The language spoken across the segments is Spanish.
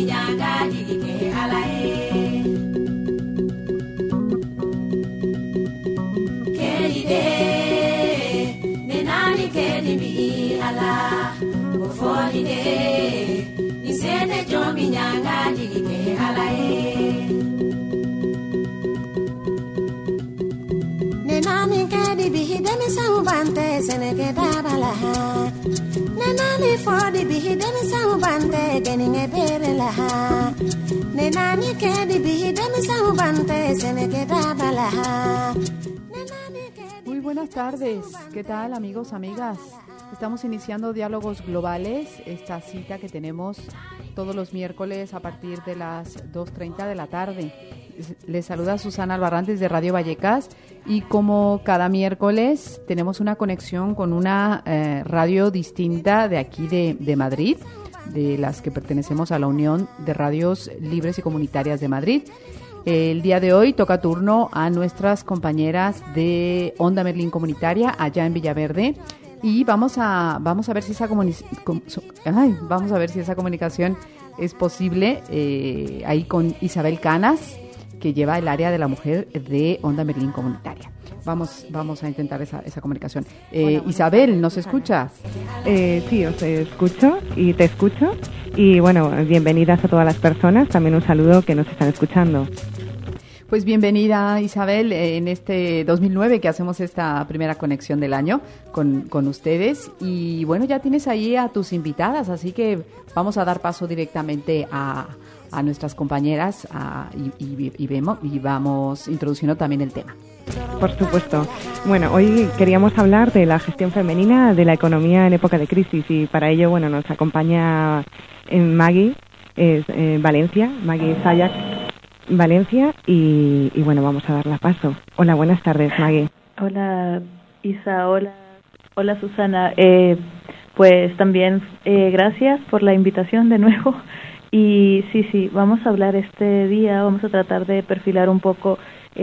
Muy buenas tardes, ¿qué tal amigos, amigas? Estamos iniciando Diálogos Globales, esta cita que tenemos todos los miércoles a partir de las 2:30 de la tarde. Les saluda Susana Albarrán de Radio Vallecas y como cada miércoles tenemos una conexión con una radio distinta de aquí de Madrid, de las que pertenecemos a la Unión de Radios Libres y Comunitarias de Madrid. El día de hoy toca turno a nuestras compañeras de Onda Merlín Comunitaria allá en Villaverde y vamos a ver si esa comunicación es posible ahí con Isabel Canas, que lleva el área de la mujer de Onda Merlín Comunitaria. Vamos a intentar esa comunicación. Isabel, ¿nos escuchas? Sí, os escucho y te escucho. Y bueno, bienvenidas a todas las personas. También un saludo que nos están escuchando. Pues bienvenida, Isabel, en este 2009 que hacemos esta primera conexión del año con ustedes. Y bueno, ya tienes ahí a tus invitadas, así que vamos a dar paso directamente a nuestras compañeras y vamos introduciendo también el tema. Por supuesto. Bueno, hoy queríamos hablar de la gestión femenina de la economía en época de crisis y para ello, bueno, nos acompaña Maggie Valencia, Maggie Sayak Valencia y bueno, vamos a darle paso. Hola, buenas tardes, Maggie. Hola, Isa, hola Susana. Pues también gracias por la invitación de nuevo. Y sí, vamos a hablar este día, vamos a tratar de perfilar un poco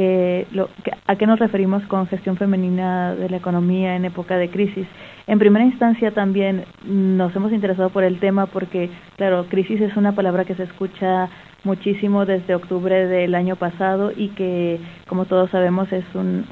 a qué nos referimos con gestión femenina de la economía en época de crisis. En primera instancia también nos hemos interesado por el tema porque, claro, crisis es una palabra que se escucha muchísimo desde octubre del año pasado y que, como todos sabemos, es un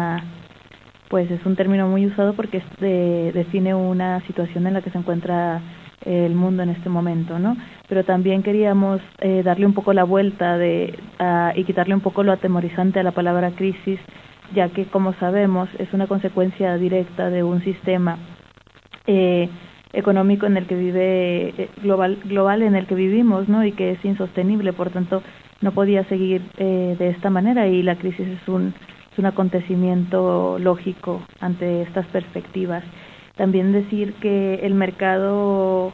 término muy usado porque define una situación en la que se encuentra el mundo en este momento, ¿no? Pero también queríamos darle un poco la vuelta y quitarle un poco lo atemorizante a la palabra crisis, ya que, como sabemos, es una consecuencia directa de un sistema económico en el que vive global en el que vivimos, ¿no? Y que es insostenible, por tanto, no podía seguir de esta manera y la crisis es un acontecimiento lógico ante estas perspectivas. También decir que el mercado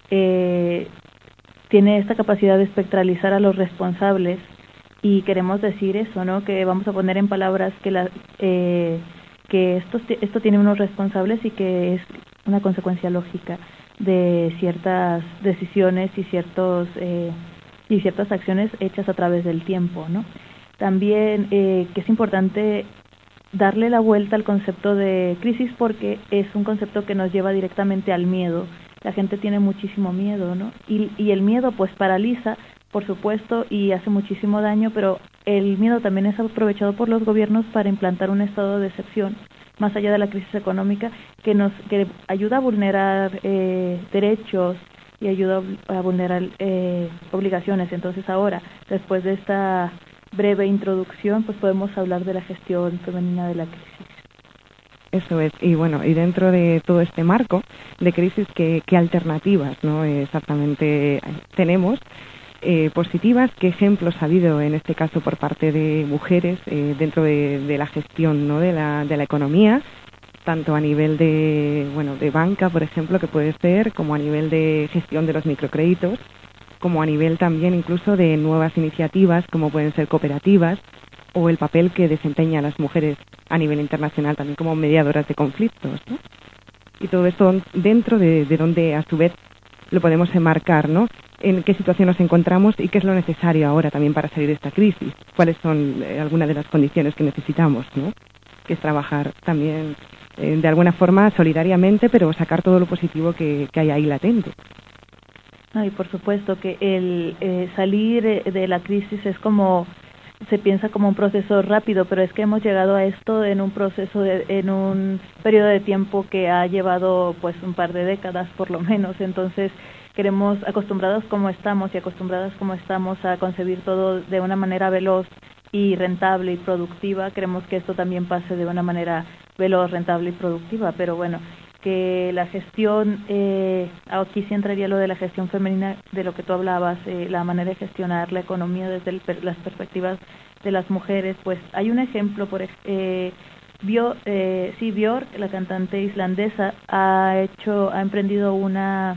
tiene esta capacidad de espectralizar a los responsables y queremos decir eso, ¿no? Que vamos a poner en palabras que esto tiene unos responsables y que es una consecuencia lógica de ciertas decisiones y ciertas acciones hechas a través del tiempo, ¿no? También que es importante darle la vuelta al concepto de crisis porque es un concepto que nos lleva directamente al miedo. La gente tiene muchísimo miedo, ¿no? Y el miedo pues paraliza, por supuesto, y hace muchísimo daño, pero el miedo también es aprovechado por los gobiernos para implantar un estado de excepción, más allá de la crisis económica, que ayuda a vulnerar derechos y ayuda a vulnerar obligaciones. Entonces ahora, después de esta breve introducción, pues podemos hablar de la gestión femenina de la crisis. Eso es, y bueno, y dentro de todo este marco de crisis, ¿qué alternativas, no exactamente tenemos positivas? ¿Qué ejemplos ha habido en este caso por parte de mujeres dentro de la gestión, no de la economía, tanto a nivel de banca, por ejemplo, que puede ser, como a nivel de gestión de los microcréditos, como a nivel también incluso de nuevas iniciativas como pueden ser cooperativas o el papel que desempeñan las mujeres a nivel internacional también como mediadoras de conflictos, ¿no? Y todo esto dentro de donde a su vez lo podemos enmarcar, ¿no? En qué situación nos encontramos y qué es lo necesario ahora también para salir de esta crisis, cuáles son algunas de las condiciones que necesitamos, ¿no? Que es trabajar también de alguna forma solidariamente, pero sacar todo lo positivo que hay ahí latente. Y por supuesto que el salir de la crisis es como, se piensa como un proceso rápido, pero es que hemos llegado a esto en un proceso, en un periodo de tiempo que ha llevado pues un par de décadas por lo menos. Entonces acostumbradas como estamos a concebir todo de una manera veloz y rentable y productiva, queremos que esto también pase de una manera veloz, rentable y productiva, pero bueno, que la gestión, aquí sí entraría lo de la gestión femenina, de lo que tú hablabas, la manera de gestionar la economía desde las perspectivas de las mujeres. Pues hay un ejemplo, Björk, la cantante islandesa, ha emprendido una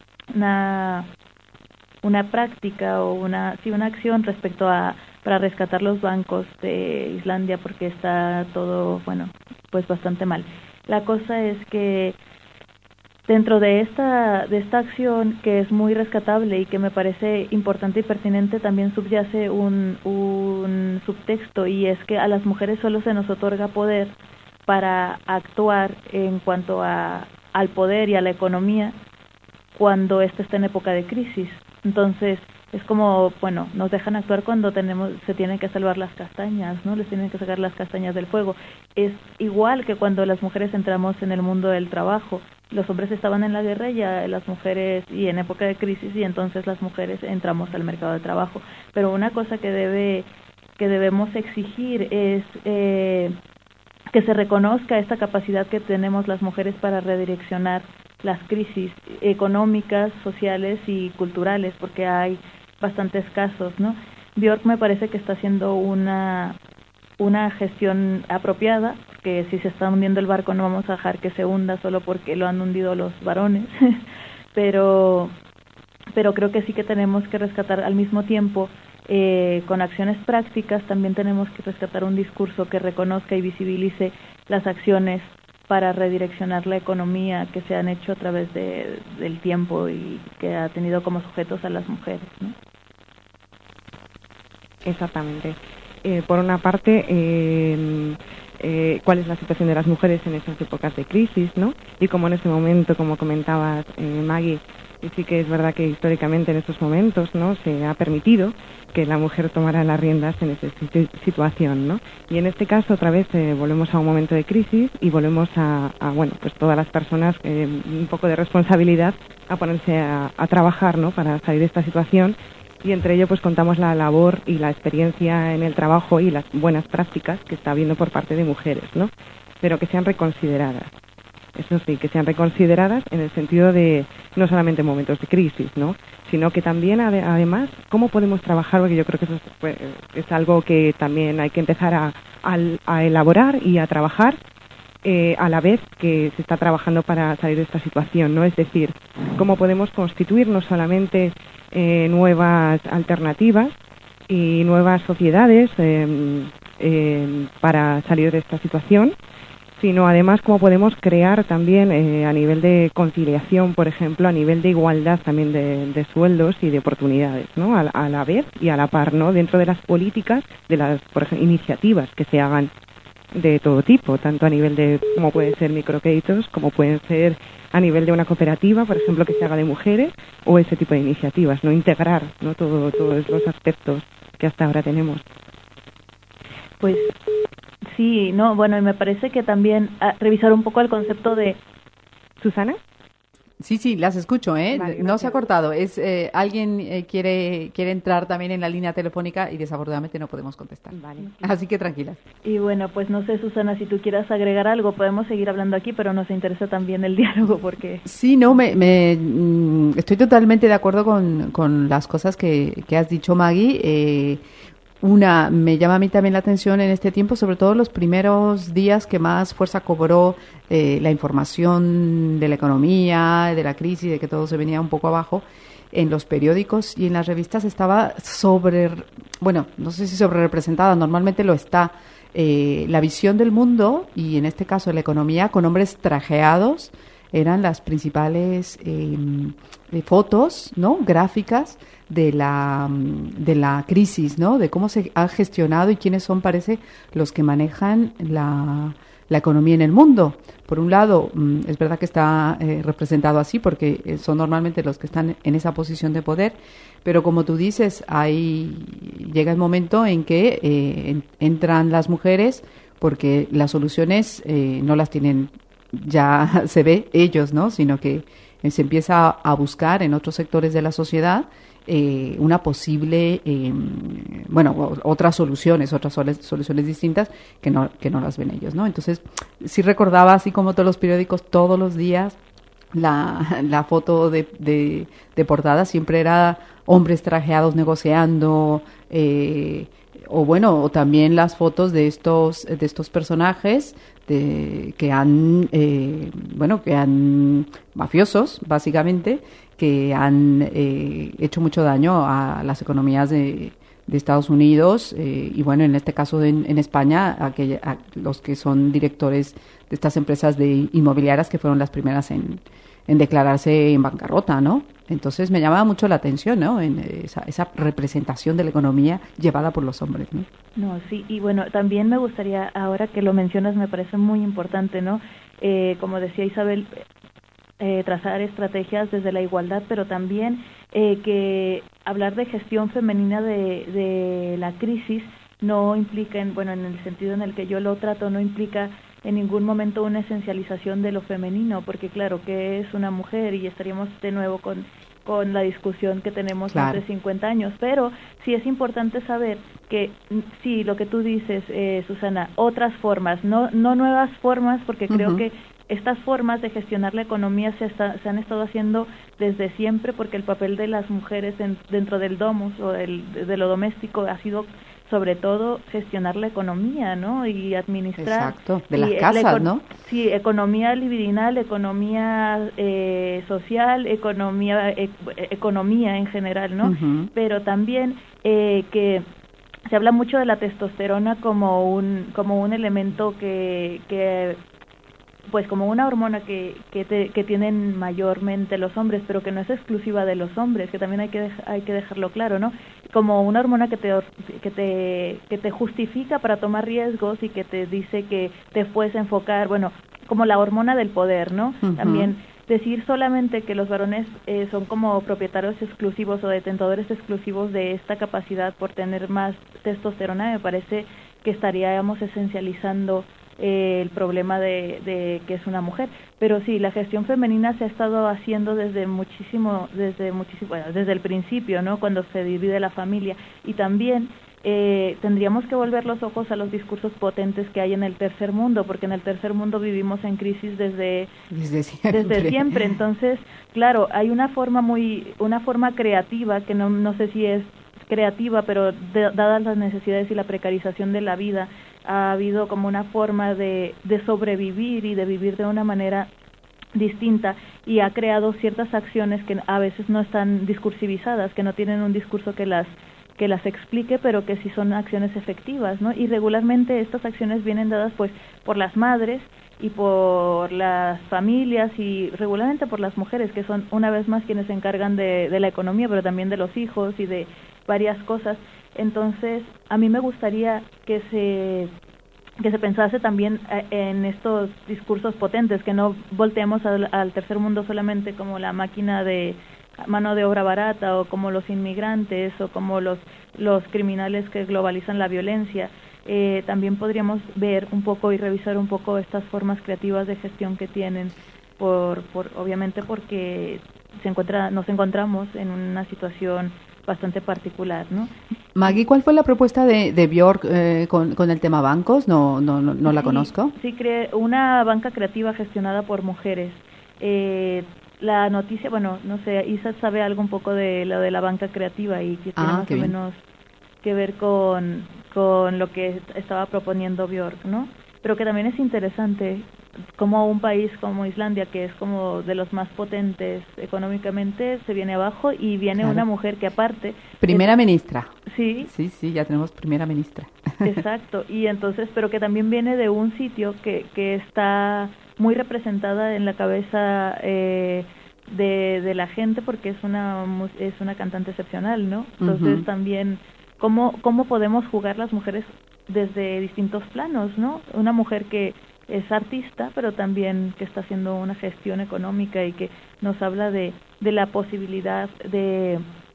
práctica o una acción respecto para rescatar los bancos de Islandia, porque está todo, pues bastante mal. La cosa es que dentro de esta acción, que es muy rescatable y que me parece importante y pertinente, también subyace un subtexto, y es que a las mujeres solo se nos otorga poder para actuar en cuanto al poder y a la economía cuando ésta está en época de crisis. Entonces, es como, nos dejan actuar cuando se tienen que salvar las castañas, ¿no? Les tienen que sacar las castañas del fuego. Es igual que cuando las mujeres entramos en el mundo del trabajo. Los hombres estaban en la guerra, ya las mujeres, y en época de crisis, y entonces las mujeres entramos al mercado de trabajo. Pero una cosa que debemos exigir es que se reconozca esta capacidad que tenemos las mujeres para redireccionar las crisis económicas, sociales y culturales, porque hay bastantes casos, ¿no? Björk me parece que está haciendo una gestión apropiada, porque si se está hundiendo el barco no vamos a dejar que se hunda solo porque lo han hundido los varones, pero creo que sí que tenemos que rescatar al mismo tiempo, con acciones prácticas, también tenemos que rescatar un discurso que reconozca y visibilice las acciones para redireccionar la economía que se han hecho a través del tiempo y que ha tenido como sujetos a las mujeres, ¿no? Exactamente. Por una parte, cuál es la situación de las mujeres en esas épocas de crisis, ¿no? Y como en ese momento, como comentabas, Maggie, y sí que es verdad que históricamente en estos momentos, ¿no?, se ha permitido que la mujer tomara las riendas en esa situación, ¿no? Y en este caso otra vez volvemos a un momento de crisis y volvemos a pues todas las personas, un poco de responsabilidad a ponerse a trabajar, ¿no?, para salir de esta situación. Y entre ello pues contamos la labor y la experiencia en el trabajo y las buenas prácticas que está habiendo por parte de mujeres, ¿no? Pero que sean reconsideradas. Eso sí, que sean reconsideradas en el sentido de no solamente en momentos de crisis, ¿no?, sino que también además cómo podemos trabajar, porque yo creo que eso es algo que también hay que empezar a elaborar y a trabajar a la vez que se está trabajando para salir de esta situación, ¿no? Es decir, cómo podemos constituir no solamente nuevas alternativas y nuevas sociedades para salir de esta situación, sino además cómo podemos crear también a nivel de conciliación, por ejemplo, a nivel de igualdad también de sueldos y de oportunidades, ¿no?, a la vez y a la par, ¿no?, dentro de las políticas, de las, por ejemplo, iniciativas que se hagan de todo tipo, tanto a nivel de como pueden ser microcréditos, como pueden ser a nivel de una cooperativa, por ejemplo, que se haga de mujeres, o ese tipo de iniciativas, ¿no?, integrar, ¿no?, todos los aspectos que hasta ahora tenemos. Pues sí, y me parece que también revisar un poco el concepto de... ¿Susana? Sí, las escucho, ¿eh? Vale, no se ha cortado. Alguien quiere entrar también en la línea telefónica y desafortunadamente no podemos contestar. Vale. Así que tranquilas. Y pues no sé, Susana, si tú quieras agregar algo, podemos seguir hablando aquí, pero nos interesa también el diálogo porque... Sí, estoy totalmente de acuerdo con las cosas que has dicho, Maggie. Me llama a mí también la atención en este tiempo, sobre todo los primeros días que más fuerza cobró la información de la economía, de la crisis, de que todo se venía un poco abajo. En los periódicos y en las revistas estaba no sé si sobre representada, normalmente lo está, la visión del mundo y en este caso la economía con hombres trajeados eran las principales fotos, ¿no?, gráficas de la crisis, ¿no?, de cómo se ha gestionado y quiénes son, parece, los que manejan la economía en el mundo. Por un lado, es verdad que está representado así porque son normalmente los que están en esa posición de poder, pero como tú dices, llega el momento en que entran las mujeres porque las soluciones no las tienen, ya se ve ellos, ¿no? Sino que se empieza a buscar en otros sectores de la sociedad una posible, otras soluciones distintas que no las ven ellos, ¿no? Entonces, sí recordaba, así como todos los periódicos, todos los días, la foto de portada siempre era hombres trajeados negociando, o también las fotos de estos personajes que han mafiosos, básicamente, que han hecho mucho daño a las economías de Estados Unidos y bueno, en este caso en España, a los que son directores de estas empresas inmobiliarias que fueron las primeras en declararse en bancarrota, ¿no? Entonces me llamaba mucho la atención, ¿no? En esa representación de la economía llevada por los hombres, ¿no? No, sí, y bueno, también me gustaría, ahora que lo mencionas, me parece muy importante, ¿no? Como decía Isabel, trazar estrategias desde la igualdad, pero también que hablar de gestión femenina de la crisis no implica, en el sentido en el que yo lo trato, no implica en ningún momento una esencialización de lo femenino, porque claro, que es una mujer y estaríamos de nuevo con la discusión que tenemos hace 50 años, pero sí es importante saber que sí, lo que tú dices, Susana, otras formas, no nuevas formas, porque creo que estas formas de gestionar la economía se han estado haciendo desde siempre, porque el papel de las mujeres dentro del domus o de lo doméstico ha sido sobre todo gestionar la economía, ¿no? Y administrar. Exacto, de las casas, ¿no? Sí, economía libidinal, economía social, economía en general, ¿no? Pero también que se habla mucho de la testosterona como un elemento que pues como una hormona que tienen mayormente los hombres, pero que no es exclusiva de los hombres, que también hay que dejarlo claro, ¿no? Como una hormona que te justifica para tomar riesgos y que te dice que te puedes enfocar, como la hormona del poder, ¿no? También decir solamente que los varones son como propietarios exclusivos o detentadores exclusivos de esta capacidad por tener más testosterona, me parece que estaríamos esencializando el problema de que es una mujer, pero sí, la gestión femenina se ha estado haciendo desde el principio, ¿no? Cuando se divide la familia, y también tendríamos que volver los ojos a los discursos potentes que hay en el tercer mundo, porque en el tercer mundo vivimos en crisis desde siempre. Entonces, claro, hay una forma creativa que no sé si es creativa, pero dadas las necesidades y la precarización de la vida, ha habido como una forma de sobrevivir y de vivir de una manera distinta, y ha creado ciertas acciones que a veces no están discursivizadas, que no tienen un discurso que las explique, pero que sí son acciones efectivas, ¿no? Y regularmente estas acciones vienen dadas pues por las madres y por las familias y regularmente por las mujeres, que son una vez más quienes se encargan de la economía, pero también de los hijos y de varias cosas. Entonces, a mí me gustaría que se pensase también en estos discursos potentes, que no volteemos al tercer mundo solamente como la máquina de mano de obra barata, o como los inmigrantes, o como los criminales que globalizan la violencia. También podríamos ver un poco y revisar un poco estas formas creativas de gestión que tienen, obviamente porque nos encontramos en una situación bastante particular, ¿no? Maggie, ¿cuál fue la propuesta de Björk con el tema bancos? No la conozco. Sí, creé una banca creativa gestionada por mujeres. La noticia, no sé, Isa sabe algo un poco de lo de la banca creativa y que tiene más o menos que ver con lo que estaba proponiendo Björk, ¿no? Pero que también es interesante como un país como Islandia, que es como de los más potentes económicamente, se viene abajo y viene una mujer que aparte... Primera ministra. Sí. Sí, ya tenemos primera ministra. Exacto, y entonces, pero que también viene de un sitio que está muy representada en la cabeza de la gente, porque es una cantante excepcional, ¿no? Entonces también, ¿cómo podemos jugar las mujeres desde distintos planos, ¿no? Una mujer que es artista, pero también que está haciendo una gestión económica y que nos habla de la posibilidad de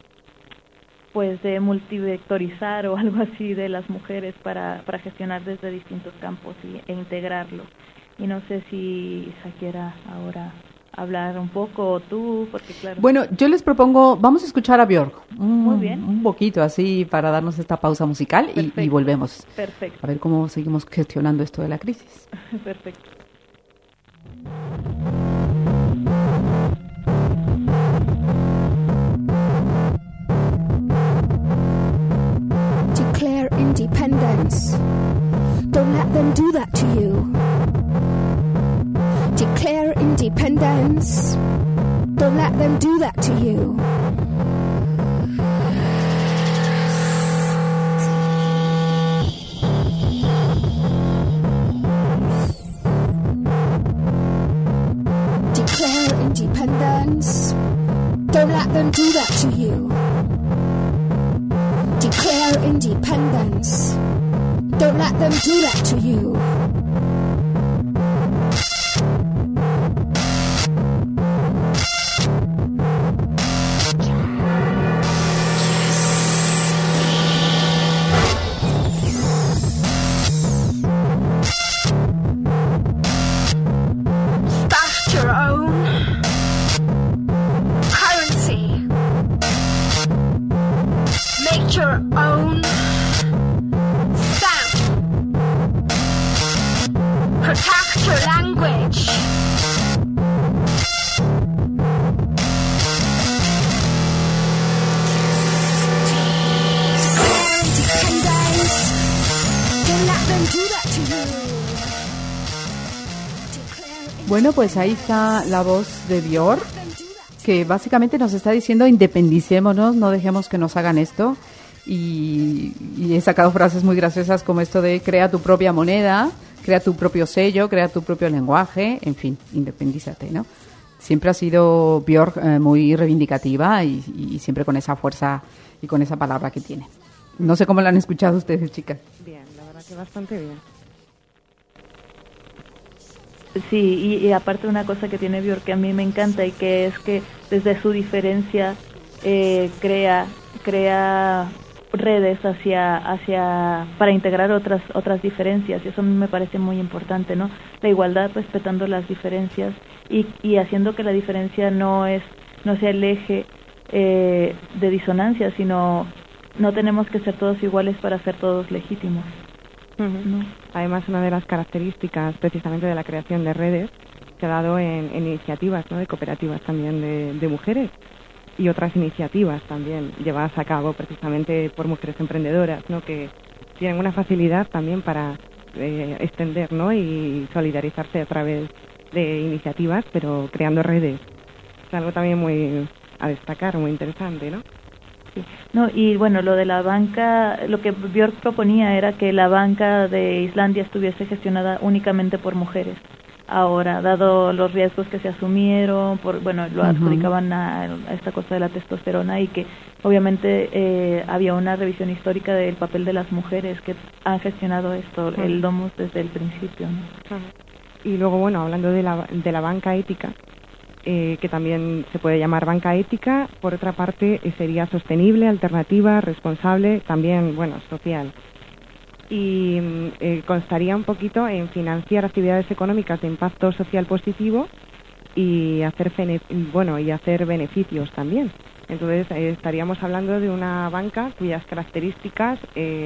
multivectorizar o algo así de las mujeres para gestionar desde distintos campos e integrarlos. Y no sé si Isa quiera ahora hablar un poco, o tú, porque claro... Bueno, yo les propongo, vamos a escuchar a Björk. Muy bien. Un poquito así para darnos esta pausa musical y volvemos. Perfecto. A ver cómo seguimos gestionando esto de la crisis. Perfecto. Declare independence. Don't let them do that to you. Declare independence. Don't let them do that to you. Declare independence. Don't let them do that to you. Declare independence. Don't let them do that to you. Start your own currency. Make your own stamp. Protect your language. Independence. Don't let them do that to you. Bueno, pues ahí está la voz de Björk, que básicamente nos está diciendo independicémonos, no dejemos que nos hagan esto. Y he sacado frases muy graciosas como esto de crea tu propia moneda, crea tu propio sello, crea tu propio lenguaje, en fin, independízate, ¿no? Siempre ha sido Björk muy reivindicativa y siempre con esa fuerza y con esa palabra que tiene. No sé cómo la han escuchado ustedes, chicas. Bien, la verdad que bastante bien. Sí, y aparte una cosa que tiene Björk que a mí me encanta y que es que desde su diferencia crea redes para integrar otras diferencias, y eso a mí me parece muy importante, ¿no? La igualdad respetando las diferencias y haciendo que la diferencia no sea el eje de disonancia, sino no tenemos que ser todos iguales para ser todos legítimos. Uh-huh. ¿No? Además, una de las características precisamente de la creación de redes se ha dado en iniciativas, ¿no?, de cooperativas también de mujeres y otras iniciativas también llevadas a cabo precisamente por mujeres emprendedoras, ¿no?, que tienen una facilidad también para extender, ¿no?, y solidarizarse a través de iniciativas, pero creando redes. Es algo también muy a destacar, muy interesante, ¿no? No, y bueno, lo de la banca, lo que Björk proponía era que la banca de Islandia estuviese gestionada únicamente por mujeres. Ahora, dado los riesgos que se asumieron, lo adjudicaban a esta cosa de la testosterona, y que obviamente había una revisión histórica del papel de las mujeres que han gestionado esto, el Domus, desde el principio, ¿no? Y luego, bueno, hablando de la banca ética, que también se puede llamar banca ética, por otra parte sería sostenible, alternativa, responsable, también, bueno, social. Y constaría un poquito en financiar actividades económicas de impacto social positivo y hacer beneficios también. Entonces estaríamos hablando de una banca cuyas características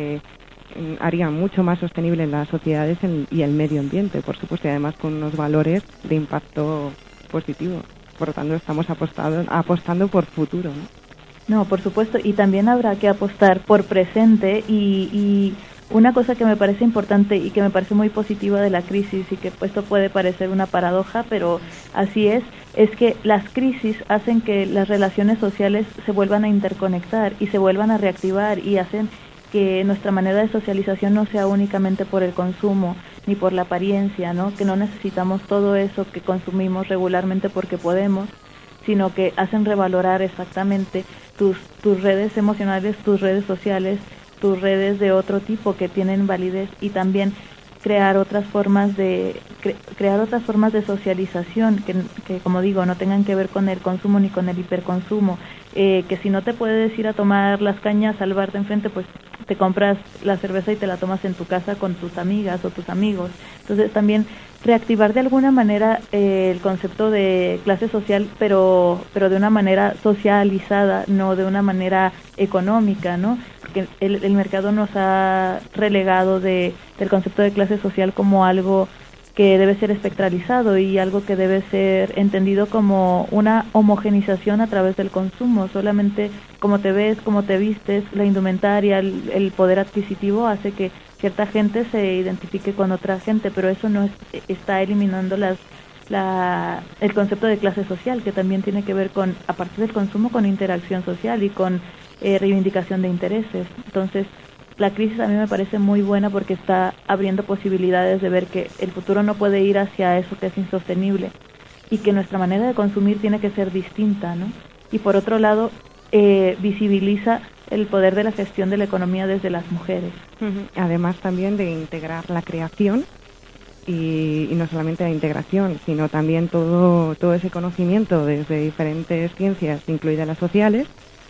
harían mucho más sostenible las sociedades y el medio ambiente, por supuesto, y además con unos valores de impacto positivo. Por lo tanto, estamos apostando por futuro, ¿no? No, por supuesto, y también habrá que apostar por presente, y una cosa que me parece importante y que me parece muy positiva de la crisis, y que esto puede parecer una paradoja, pero así es que las crisis hacen que las relaciones sociales se vuelvan a interconectar y se vuelvan a reactivar, y hacen que nuestra manera de socialización no sea únicamente por el consumo ni por la apariencia, ¿no? Que no necesitamos todo eso que consumimos regularmente porque podemos, sino que hacen revalorar exactamente tus redes emocionales, tus redes sociales, tus redes de otro tipo que tienen validez, y también crear otras formas de socialización que como digo no tengan que ver con el consumo ni con el hiperconsumo, que si no te puedes ir a tomar las cañas al bar de enfrente, pues te compras la cerveza y te la tomas en tu casa con tus amigas o tus amigos. Entonces también reactivar de alguna manera el concepto de clase social, pero de una manera socializada, no de una manera económica, ¿no? Porque el mercado nos ha relegado del concepto de clase social como algo que debe ser espectralizado y algo que debe ser entendido como una homogenización a través del consumo. Solamente como te ves, como te vistes, la indumentaria, el poder adquisitivo hace que cierta gente se identifique con otra gente, pero eso no está eliminando el concepto de clase social, que también tiene que ver con, a partir del consumo, con interacción social y con reivindicación de intereses. Entonces, la crisis a mí me parece muy buena porque está abriendo posibilidades de ver que el futuro no puede ir hacia eso que es insostenible y que nuestra manera de consumir tiene que ser distinta, ¿no? Y por otro lado, visibiliza el poder de la gestión de la economía desde las mujeres. Además también de integrar la creación y no solamente la integración, sino también todo ese conocimiento desde diferentes ciencias, incluidas las sociales,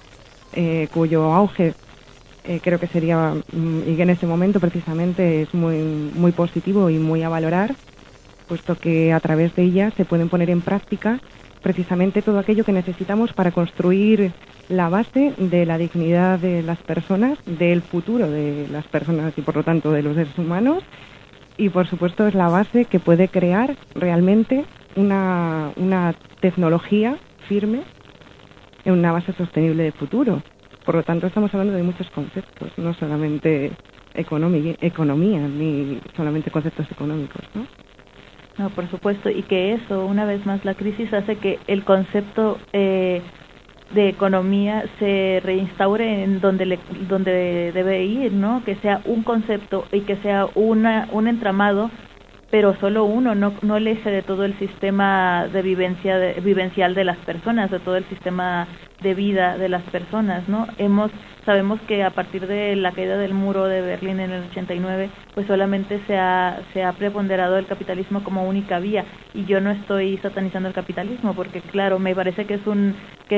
cuyo auge creo que sería, y que en este momento precisamente es muy, muy positivo y muy a valorar, puesto que a través de ella se pueden poner en práctica precisamente todo aquello que necesitamos para construir la base de la dignidad de las personas, del futuro de las personas y por lo tanto de los seres humanos, y por supuesto es la base que puede crear realmente una tecnología firme en una base sostenible de futuro. Por lo tanto, estamos hablando de muchos conceptos, no solamente economía, ni solamente conceptos económicos, ¿no? No, por supuesto, y que eso, una vez más, la crisis hace que el concepto de economía se reinstaure en donde debe ir, ¿no? Que sea un concepto y que sea un entramado, pero solo uno, no el eje de todo el sistema de vivencial de las personas, de todo el sistema de vida de las personas, ¿no? Sabemos que a partir de la caída del muro de Berlín en el 89, pues solamente se ha preponderado el capitalismo como única vía, y yo no estoy satanizando el capitalismo, porque claro, me parece que es un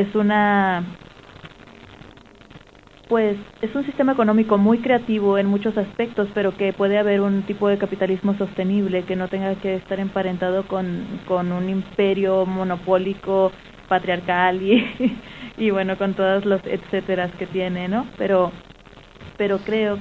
sistema económico muy creativo en muchos aspectos, pero que puede haber un tipo de capitalismo sostenible que no tenga que estar emparentado con un imperio monopólico patriarcal y bueno, con todos los etcéteras que tiene, ¿no? Pero creo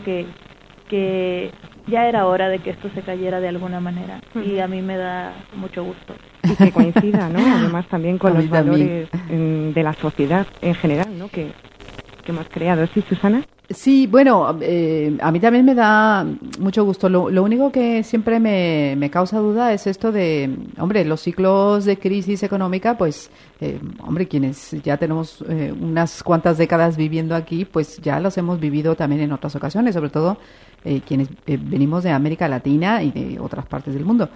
que ya era hora de que esto se cayera de alguna manera, y a mí me da mucho gusto. Y que coincida, ¿no? Además también con los valores de la sociedad en general, ¿no? Que hemos creado. ¿Sí, Susana? Sí, bueno, a mí también me da mucho gusto. Lo único que siempre me causa duda es esto de, hombre, los ciclos de crisis económica, pues, hombre, quienes ya tenemos unas cuantas décadas viviendo aquí, pues ya los hemos vivido también en otras ocasiones, sobre todo quienes venimos de América Latina y de otras partes del mundo.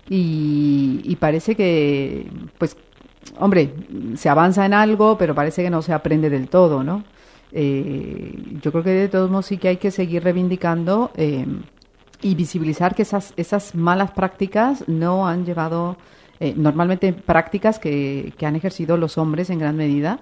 Y parece que, pues, hombre, se avanza en algo, pero parece que no se aprende del todo, ¿no? Yo creo que de todos modos sí que hay que seguir reivindicando y visibilizar que esas malas prácticas no han llevado normalmente prácticas que han ejercido los hombres en gran medida,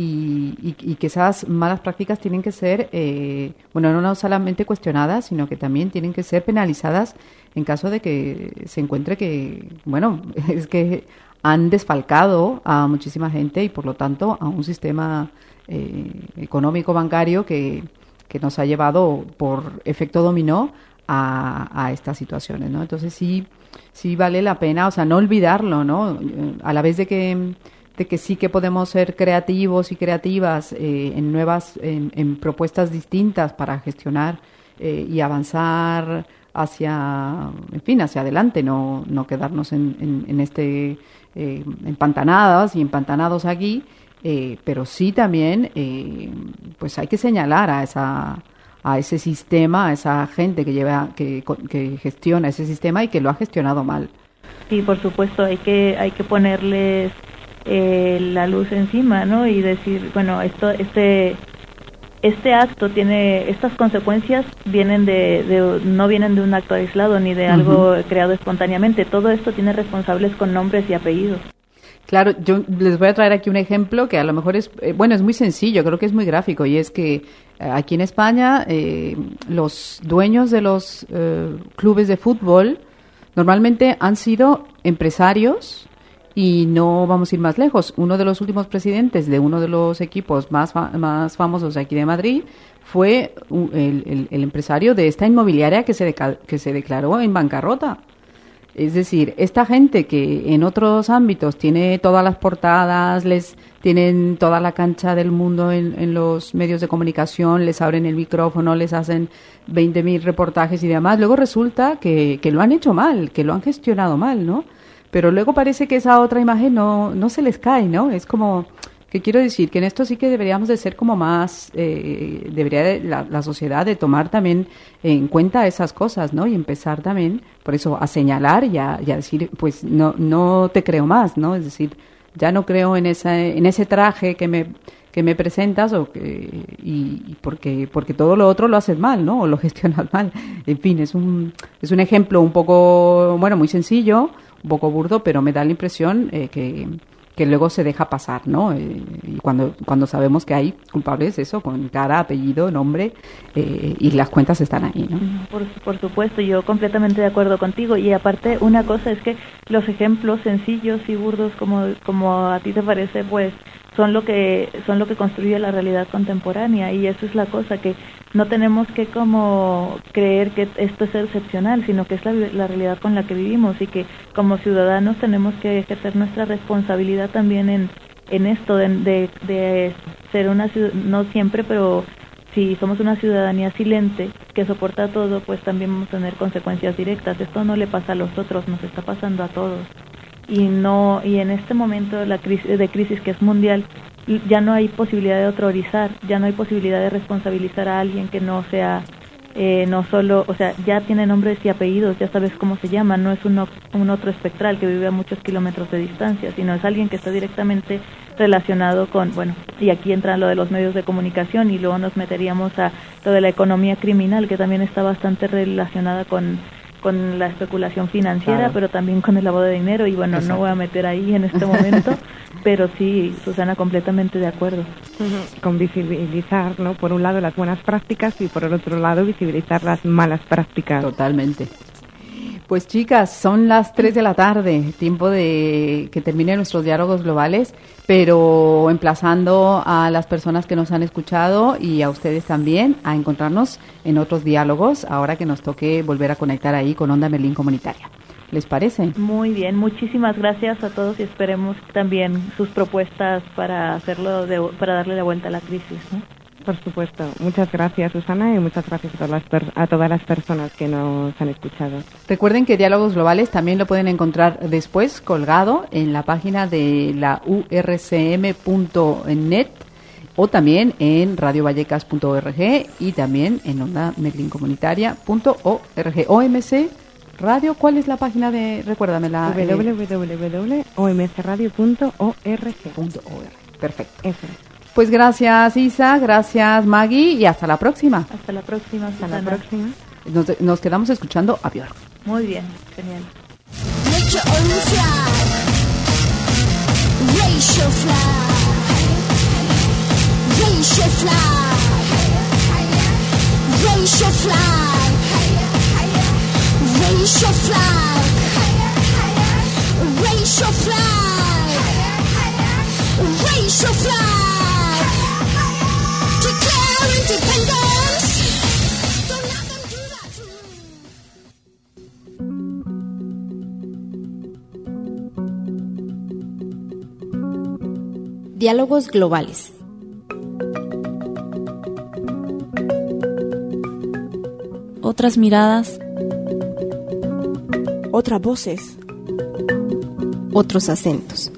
y que esas malas prácticas tienen que ser no solamente cuestionadas, sino que también tienen que ser penalizadas en caso de que se encuentre que, bueno, es que han desfalcado a muchísima gente y por lo tanto a un sistema económico bancario que nos ha llevado por efecto dominó a estas situaciones, ¿no? Entonces sí vale la pena, o sea, no olvidarlo, ¿no? A la vez de que sí que podemos ser creativos y creativas en propuestas distintas para gestionar y avanzar hacia adelante, no quedarnos en empantanadas y empantanados aquí. Pero sí también pues hay que señalar a ese sistema, a esa gente que gestiona ese sistema y que lo ha gestionado mal. Sí, por supuesto, hay que ponerles la luz encima, ¿no? Y decir, bueno, este este acto estas consecuencias no vienen de un acto aislado ni de algo creado espontáneamente. Todo esto tiene responsables con nombres y apellidos. Claro, yo les voy a traer aquí un ejemplo que a lo mejor es muy sencillo, creo que es muy gráfico, y es que aquí en España los dueños de los clubes de fútbol normalmente han sido empresarios, y no vamos a ir más lejos. Uno de los últimos presidentes de uno de los equipos más famosos de aquí de Madrid fue el empresario de esta inmobiliaria que se declaró en bancarrota. Es decir, esta gente que en otros ámbitos tiene todas las portadas, tienen toda la cancha del mundo en los medios de comunicación, les abren el micrófono, les hacen 20.000 reportajes y demás, luego resulta que lo han hecho mal, que lo han gestionado mal, ¿no? Pero luego parece que esa otra imagen no se les cae, ¿no? Es como, ¿qué quiero decir? Que en esto sí que deberíamos de ser como más, la sociedad de tomar también en cuenta esas cosas, ¿no? Y empezar también, por eso, a señalar y a decir, pues no te creo más, ¿no? Es decir, ya no creo en ese traje que me presentas y porque todo lo otro lo haces mal, ¿no? O lo gestionas mal. En fin, es un ejemplo un poco, muy sencillo, un poco burdo, pero me da la impresión que luego se deja pasar, ¿no? Y cuando sabemos que hay culpables, eso, con cara, apellido, nombre, y las cuentas están ahí, ¿no? Por supuesto, yo completamente de acuerdo contigo. Y aparte, una cosa es que los ejemplos sencillos y burdos, como a ti te parece, pues son lo que construye la realidad contemporánea, y eso es la cosa, que no tenemos que como creer que esto es excepcional, sino que es la realidad con la que vivimos, y que como ciudadanos tenemos que ejercer nuestra responsabilidad también en esto de ser una ciudad, no siempre, pero si somos una ciudadanía silente que soporta todo, pues también vamos a tener consecuencias directas. Esto no le pasa a los otros, nos está pasando a todos. Y en este momento de crisis que es mundial, ya no hay posibilidad de autorizar, ya no hay posibilidad de responsabilizar a alguien que no sea, no solo, o sea, ya tiene nombres y apellidos, ya sabes cómo se llama, no es un otro espectral que vive a muchos kilómetros de distancia, sino es alguien que está directamente relacionado con, y aquí entra lo de los medios de comunicación, y luego nos meteríamos a lo de la economía criminal, que también está bastante relacionada con la especulación financiera, claro, pero también con el lavado de dinero, y exacto, no voy a meter ahí en este momento, pero sí, Susana, completamente de acuerdo. Con visibilizar, ¿no? Por un lado las buenas prácticas y por el otro lado visibilizar las malas prácticas. Totalmente. Pues chicas, son las 3 de la tarde, tiempo de que terminen nuestros diálogos globales, pero emplazando a las personas que nos han escuchado y a ustedes también a encontrarnos en otros diálogos, ahora que nos toque volver a conectar ahí con Onda Merlín Comunitaria. ¿Les parece? Muy bien, muchísimas gracias a todos y esperemos también sus propuestas para para darle la vuelta a la crisis, ¿no? Por supuesto. Muchas gracias, Susana, y muchas gracias a todas las personas que nos han escuchado. Recuerden que Diálogos Globales también lo pueden encontrar después colgado en la página de la urcm.net o también en radiovallecas.org y también en ondamerlincomunitaria.org. OMC Radio, ¿cuál es la página de, recuérdamela? www.omcradio.org. Perfecto. Eso es. Pues gracias, Isa, gracias, Maggie, y hasta la próxima. Hasta la próxima, Hasta la próxima. Nos quedamos escuchando a Björk. Muy bien, genial. Make your own flag. Raise your flag. Raise your flag. Raise your flag. Raise your flag. Raise your flag. Raise your flag. Declare independence. Don't let them do that to you. Diálogos globales. Otras miradas. Otras voces. Otros acentos.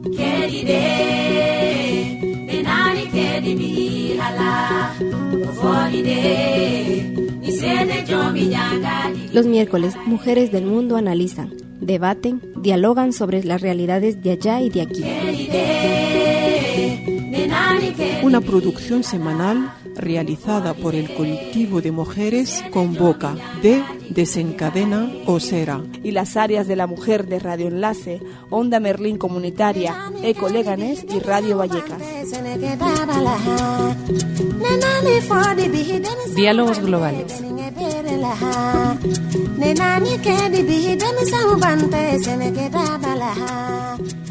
Los miércoles, mujeres del mundo analizan, debaten, dialogan sobre las realidades de allá y de aquí. Una producción semanal realizada por el colectivo de mujeres Convoca, de Desencadena Osera. Y las áreas de la mujer de Radio Enlace, Onda Merlín Comunitaria, Eco Leganés y Radio Vallecas. Diálogos globales. Nenani ke di bihi demi sahu bante sene ke dabala.